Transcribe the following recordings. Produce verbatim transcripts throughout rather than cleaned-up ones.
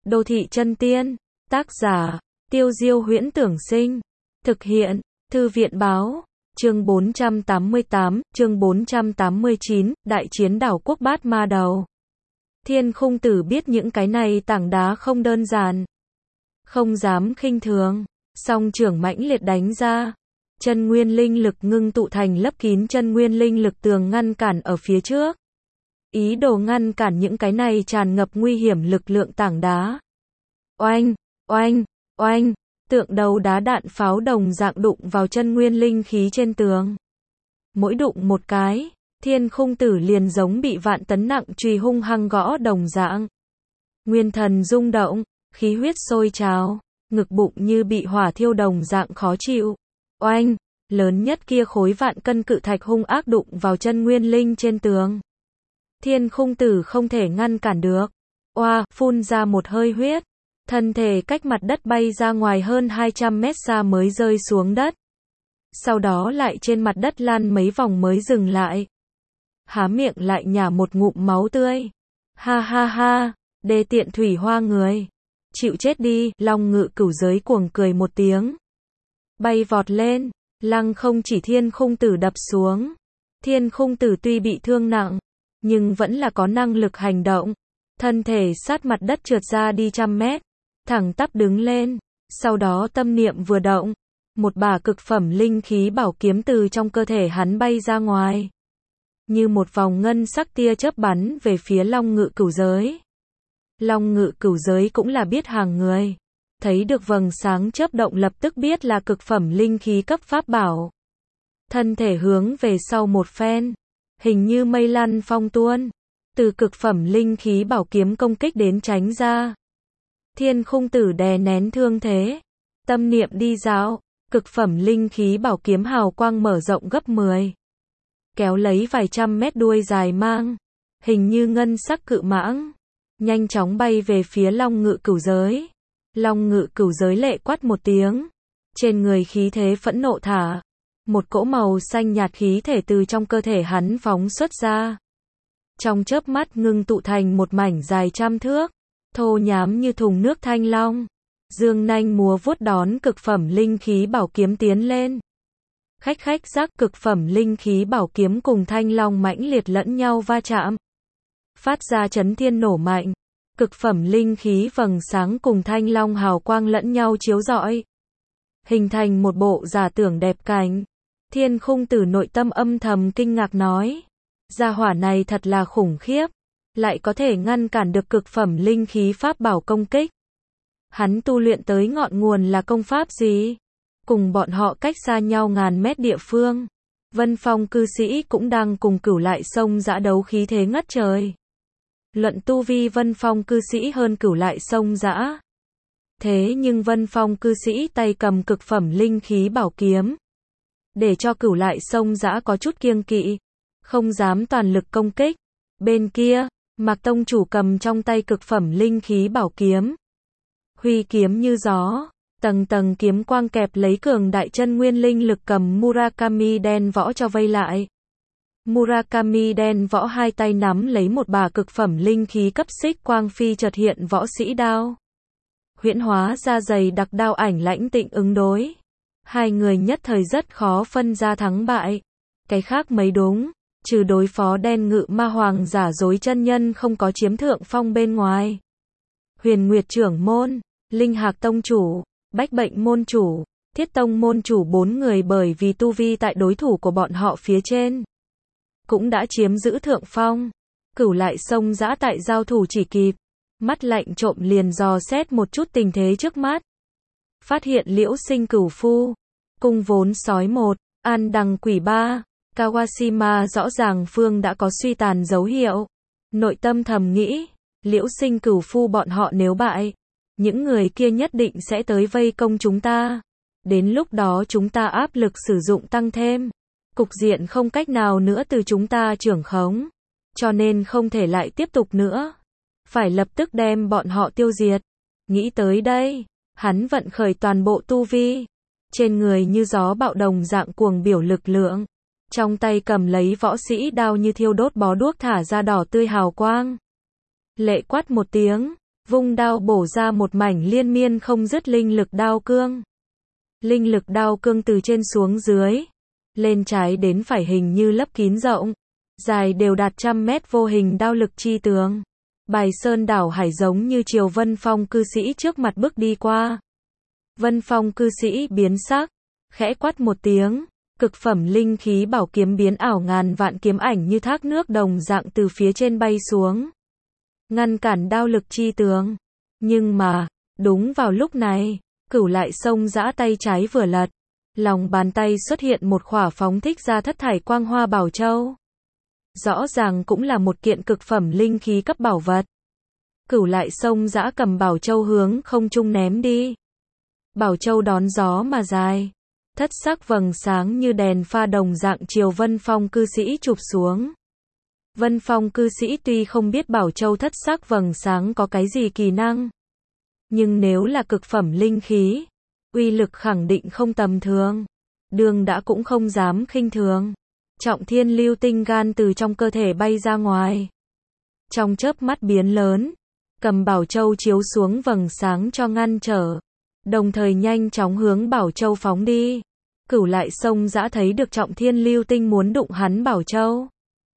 Đô thị chân tiên. Tác giả, Tiêu Diêu Huyễn Tưởng Sinh. Thực hiện, Thư viện Báo. Chương bốn trăm tám mươi tám, chương bốn trăm tám mươi chín, Đại chiến đảo quốc Bát Ma Đầu. Thiên Khung Tử biết những cái này tảng đá không đơn giản. Không dám khinh thường. Song trưởng mãnh liệt đánh ra. Chân nguyên linh lực ngưng tụ thành lấp kín chân nguyên linh lực tường ngăn cản ở phía trước. Ý đồ ngăn cản những cái này tràn ngập nguy hiểm lực lượng tảng đá. Oanh, oanh, oanh, tượng đầu đá đạn pháo đồng dạng đụng vào chân nguyên linh khí trên tường. Mỗi đụng một cái, Thiên Khung Tử liền giống bị vạn tấn nặng chùy hung hăng gõ đồng dạng. Nguyên thần rung động, khí huyết sôi trào, ngực bụng như bị hỏa thiêu đồng dạng khó chịu. Oanh, lớn nhất kia khối vạn cân cự thạch hung ác đụng vào chân nguyên linh trên tường. Thiên Khung Tử không thể ngăn cản được. Oa, phun ra một hơi huyết. Thân thể cách mặt đất bay ra ngoài hơn hai trăm mét xa mới rơi xuống đất. Sau đó lại trên mặt đất lăn mấy vòng mới dừng lại. Há miệng lại nhả một ngụm máu tươi. Ha ha ha, đê tiện thủy hoa người. Chịu chết đi, Long Ngự Cửu Giới cuồng cười một tiếng. Bay vọt lên, lăng không chỉ Thiên Khung Tử đập xuống. Thiên Khung Tử tuy bị thương nặng, nhưng vẫn là có năng lực hành động. Thân thể sát mặt đất trượt ra đi trăm mét, thẳng tắp đứng lên, sau đó tâm niệm vừa động, một bả cực phẩm linh khí bảo kiếm từ trong cơ thể hắn bay ra ngoài. Như một vòng ngân sắc tia chớp bắn về phía Long Ngự Cửu Giới. Long Ngự Cửu Giới cũng là biết hàng người. Thấy được vầng sáng chớp động lập tức biết là cực phẩm linh khí cấp pháp bảo. Thân thể hướng về sau một phen, hình như mây lăn phong tuôn, từ cực phẩm linh khí bảo kiếm công kích đến tránh ra. Thiên Khung Tử đè nén thương thế, tâm niệm đi dạo, cực phẩm linh khí bảo kiếm hào quang mở rộng gấp mười. Kéo lấy vài trăm mét đuôi dài mang, hình như ngân sắc cự mãng, nhanh chóng bay về phía Long Ngự Cửu Giới. Long Ngự Cửu Giới lệ quát một tiếng, trên người khí thế phẫn nộ thả, một cỗ màu xanh nhạt khí thể từ trong cơ thể hắn phóng xuất ra. Trong chớp mắt ngưng tụ thành một mảnh dài trăm thước, thô nhám như thùng nước thanh long. Dương nanh múa vuốt đón cực phẩm linh khí bảo kiếm tiến lên. Khách khách giác cực phẩm linh khí bảo kiếm cùng thanh long mãnh liệt lẫn nhau va chạm. Phát ra chấn thiên nổ mạnh. Cực phẩm linh khí vầng sáng cùng thanh long hào quang lẫn nhau chiếu rọi. Hình thành một bộ giả tưởng đẹp cảnh. Thiên Khung Tử nội tâm âm thầm kinh ngạc nói. Gia hỏa này thật là khủng khiếp. Lại có thể ngăn cản được cực phẩm linh khí pháp bảo công kích. Hắn tu luyện tới ngọn nguồn là công pháp gì? Cùng bọn họ cách xa nhau ngàn mét địa phương. Vân Phong cư sĩ cũng đang cùng Cửu Lại Sông dã đấu khí thế ngất trời. Luận tu vi Vân Phong cư sĩ hơn Cửu Lại Sông dã. Thế nhưng Vân Phong cư sĩ tay cầm cực phẩm linh khí bảo kiếm. Để cho Cửu Lại Sông dã có chút kiêng kỵ. Không dám toàn lực công kích. Bên kia, Mạc Tông chủ cầm trong tay cực phẩm linh khí bảo kiếm. Huy kiếm như gió, tầng tầng kiếm quang kẹp lấy cường đại chân nguyên linh lực cầm Murakami đen võ cho vây lại. Murakami đen võ hai tay nắm lấy một bả cực phẩm linh khí cấp xích quang phi chợt hiện võ sĩ đao. Huyễn hóa ra dày đặc đao ảnh lãnh tịnh ứng đối. Hai người nhất thời rất khó phân ra thắng bại. Cái khác mấy đúng, trừ đối phó đen ngự ma hoàng giả dối chân nhân không có chiếm thượng phong bên ngoài. Huyền Nguyệt trưởng môn, Linh Hạc tông chủ, Bách Bệnh môn chủ, Thiết Tông môn chủ bốn người bởi vì tu vi tại đối thủ của bọn họ phía trên. Cũng đã chiếm giữ thượng phong. Cửu Lại Sông dã tại giao thủ chỉ kịp. Mắt lạnh trộm liền dò xét một chút tình thế trước mắt. Phát hiện Liễu Sinh Cửu Phu, Cung Vốn Sói một, An Đằng Quỷ ba, Kawashima rõ ràng phương đã có suy tàn dấu hiệu. Nội tâm thầm nghĩ, Liễu Sinh Cửu Phu bọn họ nếu bại, những người kia nhất định sẽ tới vây công chúng ta. Đến lúc đó chúng ta áp lực sử dụng tăng thêm. Cục diện không cách nào nữa từ chúng ta trưởng khống. Cho nên không thể lại tiếp tục nữa. Phải lập tức đem bọn họ tiêu diệt. Nghĩ tới đây, hắn vận khởi toàn bộ tu vi. Trên người như gió bạo đồng dạng cuồng biểu lực lượng. Trong tay cầm lấy võ sĩ đao như thiêu đốt bó đuốc thả ra đỏ tươi hào quang. Lệ quát một tiếng, vung đao bổ ra một mảnh liên miên không dứt linh lực đao cương. Linh lực đao cương từ trên xuống dưới, lên trái đến phải hình như lấp kín rộng, dài đều đạt trăm mét vô hình đao lực chi tường. Bài sơn đảo hải giống như chiều Vân Phong cư sĩ trước mặt bước đi qua. Vân Phong cư sĩ biến sắc, khẽ quát một tiếng, cực phẩm linh khí bảo kiếm biến ảo ngàn vạn kiếm ảnh như thác nước đồng dạng từ phía trên bay xuống, ngăn cản đao lực chi tường. Nhưng mà, đúng vào lúc này, Cửu Lại Sông giã tay trái vừa lật, lòng bàn tay xuất hiện một khỏa phóng thích ra thất thải quang hoa bảo châu. Rõ ràng cũng là một kiện cực phẩm linh khí cấp bảo vật. Cửu Lại Sông giã cầm bảo châu hướng không trung ném đi. Bảo châu đón gió mà dài, thất sắc vầng sáng như đèn pha đồng dạng chiều Vân Phong cư sĩ chụp xuống. Vân Phong cư sĩ tuy không biết bảo châu thất sắc vầng sáng có cái gì kỳ năng, nhưng nếu là cực phẩm linh khí, uy lực khẳng định không tầm thường. Đường đã cũng không dám khinh thường. Trọng thiên lưu tinh gan từ trong cơ thể bay ra ngoài. Trong chớp mắt biến lớn, cầm bảo châu chiếu xuống vầng sáng cho ngăn trở, đồng thời nhanh chóng hướng bảo châu phóng đi. Cửu Lại Sông giã thấy được trọng thiên lưu tinh muốn đụng hắn bảo châu,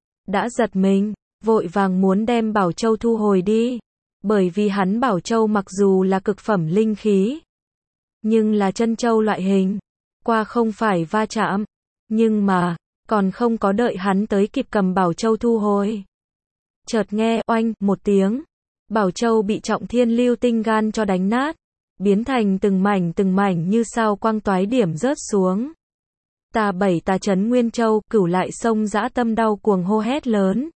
đã giật mình, vội vàng muốn đem bảo châu thu hồi đi. Bởi vì hắn bảo châu mặc dù là cực phẩm linh khí, nhưng là chân châu loại hình, qua không phải va chạm. Nhưng mà, còn không có đợi hắn tới kịp cầm bảo châu thu hồi, chợt nghe oanh một tiếng, bảo châu bị trọng thiên lưu tinh gan cho đánh nát, biến thành từng mảnh từng mảnh như sao quang toái điểm rớt xuống. Tà bảy tà chấn Nguyên Châu, Cửu Lại Sông dã tâm đau cuồng hô hét lớn.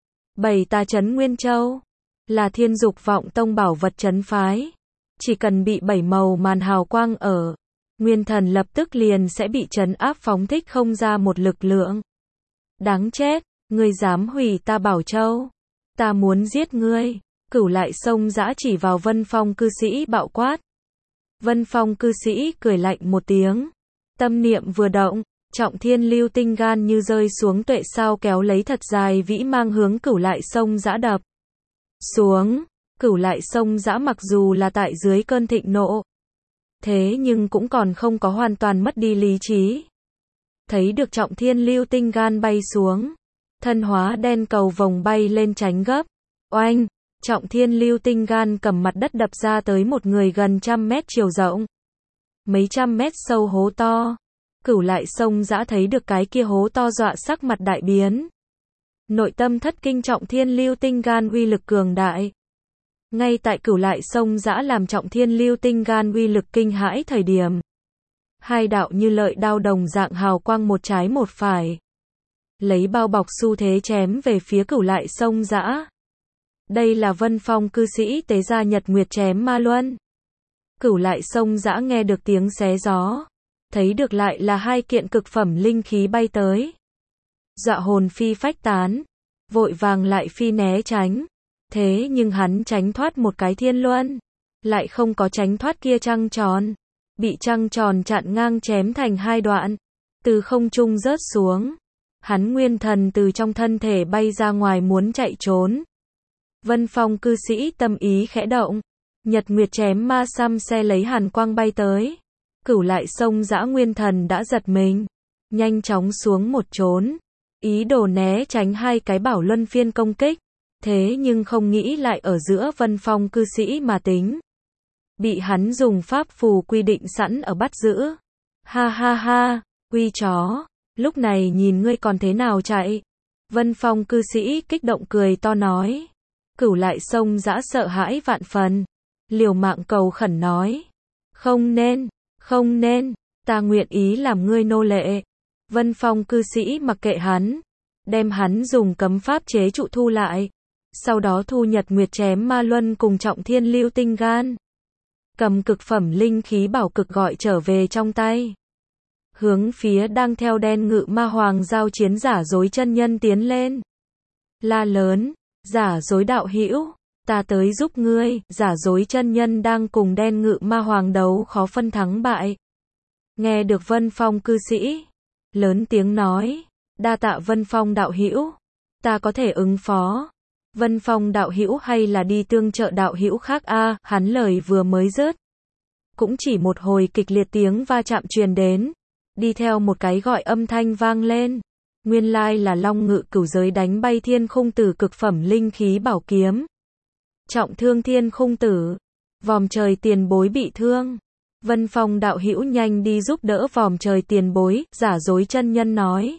Bảy tà chấn Nguyên Châu là Thiên Dục Vọng Tông bảo vật chấn phái, chỉ cần bị bảy màu màn hào quang ở, nguyên thần lập tức liền sẽ bị trấn áp phóng thích không ra một lực lượng. Đáng chết, ngươi dám hủy ta bảo châu, ta muốn giết ngươi. Cửu Lại Sông dã chỉ vào Vân Phong cư sĩ bạo quát. Vân Phong cư sĩ cười lạnh một tiếng, tâm niệm vừa động, trọng thiên lưu tinh gan như rơi xuống tuệ sao kéo lấy thật dài vĩ mang hướng Cửu Lại Sông dã đập xuống. Cửu Lại Sông dã mặc dù là tại dưới cơn thịnh nộ, thế nhưng cũng còn không có hoàn toàn mất đi lý trí. Thấy được trọng thiên lưu tinh gan bay xuống, thân hóa đen cầu vòng bay lên tránh gấp. Oanh, trọng thiên lưu tinh gan cầm mặt đất đập ra tới một người gần trăm mét chiều rộng, mấy trăm mét sâu hố to. Cửu Lại Sông dã thấy được cái kia hố to dọa sắc mặt đại biến. Nội tâm thất kinh, trọng thiên lưu tinh gan uy lực cường đại. Ngay tại Cửu Lại Sông dã làm trọng thiên lưu tinh gan uy lực kinh hãi thời điểm, hai đạo như lợi đao đồng dạng hào quang một trái một phải, lấy bao bọc xu thế chém về phía Cửu Lại Sông dã. Đây là Vân Phong cư sĩ tế ra Nhật Nguyệt chém ma luân. Cửu Lại Sông dã nghe được tiếng xé gió, thấy được lại là hai kiện cực phẩm linh khí bay tới, dọa hồn phi phách tán, vội vàng lại phi né tránh. Thế nhưng hắn tránh thoát một cái thiên luân, lại không có tránh thoát kia trăng tròn, bị trăng tròn chặn ngang chém thành hai đoạn, từ không trung rớt xuống. Hắn nguyên thần từ trong thân thể bay ra ngoài muốn chạy trốn. Vân Phong cư sĩ tâm ý khẽ động, Nhật Nguyệt chém ma xăm xe lấy hàn quang bay tới. Cửu Lại Sông dã nguyên thần đã giật mình, nhanh chóng xuống một trốn, ý đồ né tránh hai cái bảo luân phiên công kích. Thế nhưng không nghĩ lại ở giữa Vân Phong cư sĩ mà tính, bị hắn dùng pháp phù quy định sẵn ở bắt giữ. Ha ha ha, quy chó, lúc này nhìn ngươi còn thế nào chạy. Vân Phong cư sĩ kích động cười to nói. Cửu Lại Sông dã sợ hãi vạn phần, liều mạng cầu khẩn nói. Không nên, không nên, ta nguyện ý làm ngươi nô lệ. Vân Phong cư sĩ mặc kệ hắn, đem hắn dùng cấm pháp chế trụ thu lại. Sau đó thu Nhật Nguyệt chém ma luân cùng trọng thiên lưu tinh gan, cầm cực phẩm linh khí bảo cực gọi trở về trong tay, hướng phía đang theo đen ngự ma hoàng giao chiến giả dối chân nhân tiến lên, la lớn, giả dối đạo hữu, ta tới giúp ngươi. Giả dối chân nhân đang cùng đen ngự ma hoàng đấu khó phân thắng bại, nghe được Vân Phong cư sĩ lớn tiếng nói, đa tạ Vân Phong đạo hữu, ta có thể ứng phó. Vân Phong đạo hữu hay là đi tương trợ đạo hữu khác a, hắn lời vừa mới dứt. Cũng chỉ một hồi kịch liệt tiếng va chạm truyền đến, đi theo một cái gọi âm thanh vang lên. Nguyên lai là Long Ngự Cửu Giới đánh bay Thiên Khung Tử cực phẩm linh khí bảo kiếm. Trọng thương Thiên Khung Tử, Vòm Trời Tiền Bối bị thương. Vân Phong đạo hữu nhanh đi giúp đỡ Vòm Trời Tiền Bối, giả dối chân nhân nói.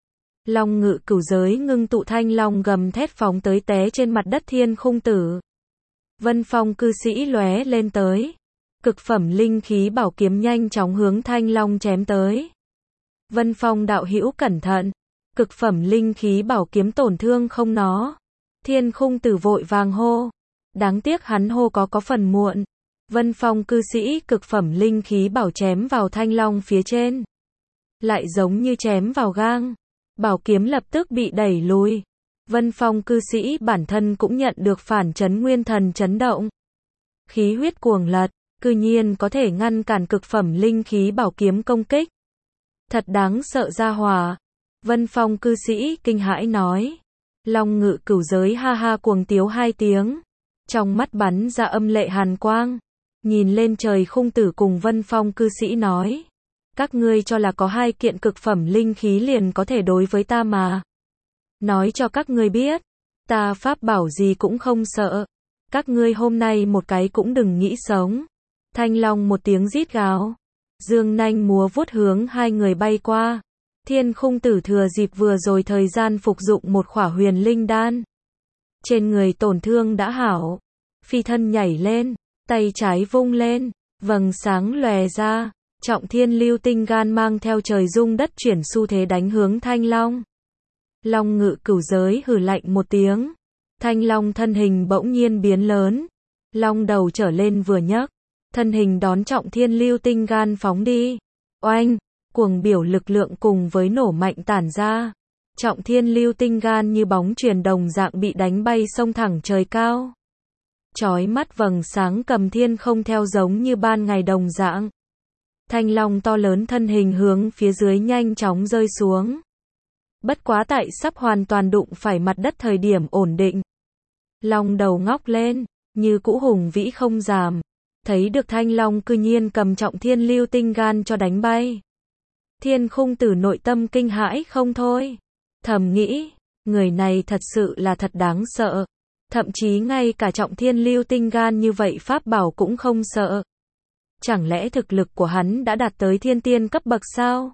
Long Ngự Cửu Giới ngưng tụ thanh long gầm thét phóng tới té trên mặt đất Thiên Khung Tử. Vân Phong cư sĩ lóe lên tới. Cực phẩm linh khí bảo kiếm nhanh chóng hướng thanh long chém tới. Vân Phong đạo hữu cẩn thận. Cực phẩm linh khí bảo kiếm tổn thương không nó. Thiên Khung Tử vội vàng hô. Đáng tiếc hắn hô có có phần muộn. Vân Phong cư sĩ cực phẩm linh khí bảo chém vào thanh long phía trên. Lại giống như chém vào gang. Bảo kiếm lập tức bị đẩy lùi. Vân Phong cư sĩ bản thân cũng nhận được phản chấn nguyên thần chấn động. Khí huyết cuồng lật, cư nhiên có thể ngăn cản cực phẩm linh khí bảo kiếm công kích. Thật đáng sợ gia hỏa. Vân Phong cư sĩ kinh hãi nói. Long Ngự Cửu Giới ha ha cuồng tiếu hai tiếng. Trong mắt bắn ra âm lệ hàn quang. Nhìn lên trời Khung Tử cùng Vân Phong cư sĩ nói. Các ngươi cho là có hai kiện cực phẩm linh khí liền có thể đối với ta mà. Nói cho các ngươi biết. Ta pháp bảo gì cũng không sợ. Các ngươi hôm nay một cái cũng đừng nghĩ sống. Thanh long một tiếng rít gào. Dương nanh múa vuốt hướng hai người bay qua. Thiên Khung Tử thừa dịp vừa rồi thời gian phục dụng một khỏa huyền linh đan. Trên người tổn thương đã hảo. Phi thân nhảy lên. Tay trái vung lên. Vầng sáng lòe ra. Trọng Thiên Lưu Tinh Gan mang theo trời rung đất chuyển xu thế đánh hướng Thanh Long. Long Ngự Cửu Giới hừ lạnh một tiếng. Thanh Long thân hình bỗng nhiên biến lớn. Long đầu trở lên vừa nhấc. Thân hình đón Trọng Thiên Lưu Tinh Gan phóng đi. Oanh! Cuồng biểu lực lượng cùng với nổ mạnh tản ra. Trọng Thiên Lưu Tinh Gan như bóng chuyền đồng dạng bị đánh bay xông thẳng trời cao. Chói mắt vầng sáng cầm thiên không theo giống như ban ngày đồng dạng. Thanh long to lớn thân hình hướng phía dưới nhanh chóng rơi xuống. Bất quá tại sắp hoàn toàn đụng phải mặt đất thời điểm ổn định. Long đầu ngóc lên, như cũ hùng vĩ không giảm. Thấy được thanh long cư nhiên cầm Trọng Thiên Lưu Tinh Gan cho đánh bay. Thiên Khung Tử nội tâm kinh hãi không thôi. Thầm nghĩ, người này thật sự là thật đáng sợ. Thậm chí ngay cả Trọng Thiên Lưu Tinh Gan như vậy pháp bảo cũng không sợ. Chẳng lẽ thực lực của hắn đã đạt tới thiên tiên cấp bậc sao?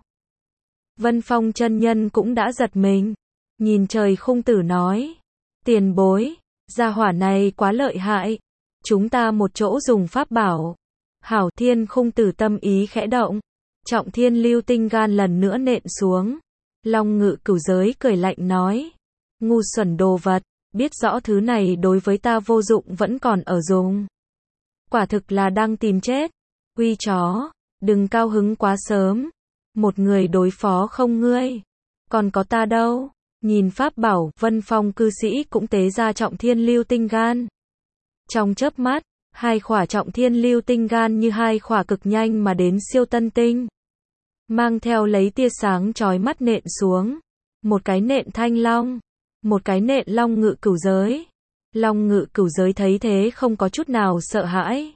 Vân Phong chân nhân cũng đã giật mình. Nhìn trời Khung Tử nói. Tiền bối, gia hỏa này quá lợi hại. Chúng ta một chỗ dùng pháp bảo. Hảo. Thiên Khung Tử tâm ý khẽ động. Trọng Thiên Lưu Tinh Gan lần nữa nện xuống. Long Ngự Cửu Giới cười lạnh nói. Ngu xuẩn đồ vật, biết rõ thứ này đối với ta vô dụng vẫn còn ở dùng. Quả thực là đang tìm chết. Uy chó, đừng cao hứng quá sớm. Một người đối phó không ngươi. Còn có ta đâu. Nhìn pháp bảo, Vân Phong cư sĩ cũng tế ra Trọng Thiên Lưu Tinh Gan. Trong chớp mắt, hai khỏa Trọng Thiên Lưu Tinh Gan như hai khỏa cực nhanh mà đến siêu tân tinh. Mang theo lấy tia sáng chói mắt nện xuống. Một cái nện Thanh Long. Một cái nện Long Ngự Cửu Giới. Long Ngự Cửu Giới thấy thế không có chút nào sợ hãi.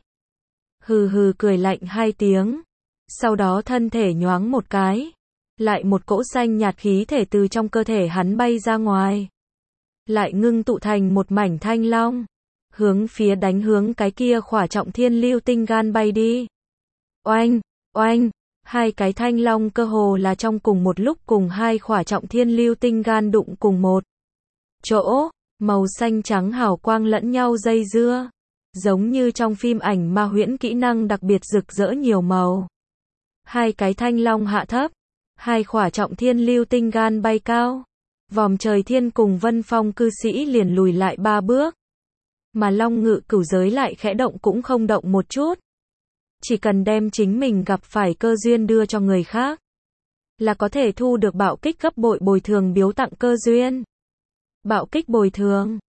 Hừ hừ cười lạnh hai tiếng. Sau đó thân thể nhoáng một cái. Lại một cỗ xanh nhạt khí thể từ trong cơ thể hắn bay ra ngoài. Lại ngưng tụ thành một mảnh thanh long. Hướng phía đánh hướng cái kia khỏa Trọng Thiên Lưu Tinh Gan bay đi. Oanh, oanh, hai cái thanh long cơ hồ là trong cùng một lúc cùng hai khỏa Trọng Thiên Lưu Tinh Gan đụng cùng một chỗ. Màu xanh trắng hào quang lẫn nhau dây dưa. Giống như trong phim ảnh ma huyễn kỹ năng đặc biệt rực rỡ nhiều màu. Hai cái thanh long hạ thấp. Hai khỏa Trọng Thiên Lưu Tinh Gan bay cao. Vòm Trời Thiên cùng Vân Phong cư sĩ liền lùi lại ba bước. Mà Long Ngự Cửu Giới lại khẽ động cũng không động một chút. Chỉ cần đem chính mình gặp phải cơ duyên đưa cho người khác. Là có thể thu được bạo kích gấp bội bồi thường biếu tặng cơ duyên. Bạo kích bồi thường.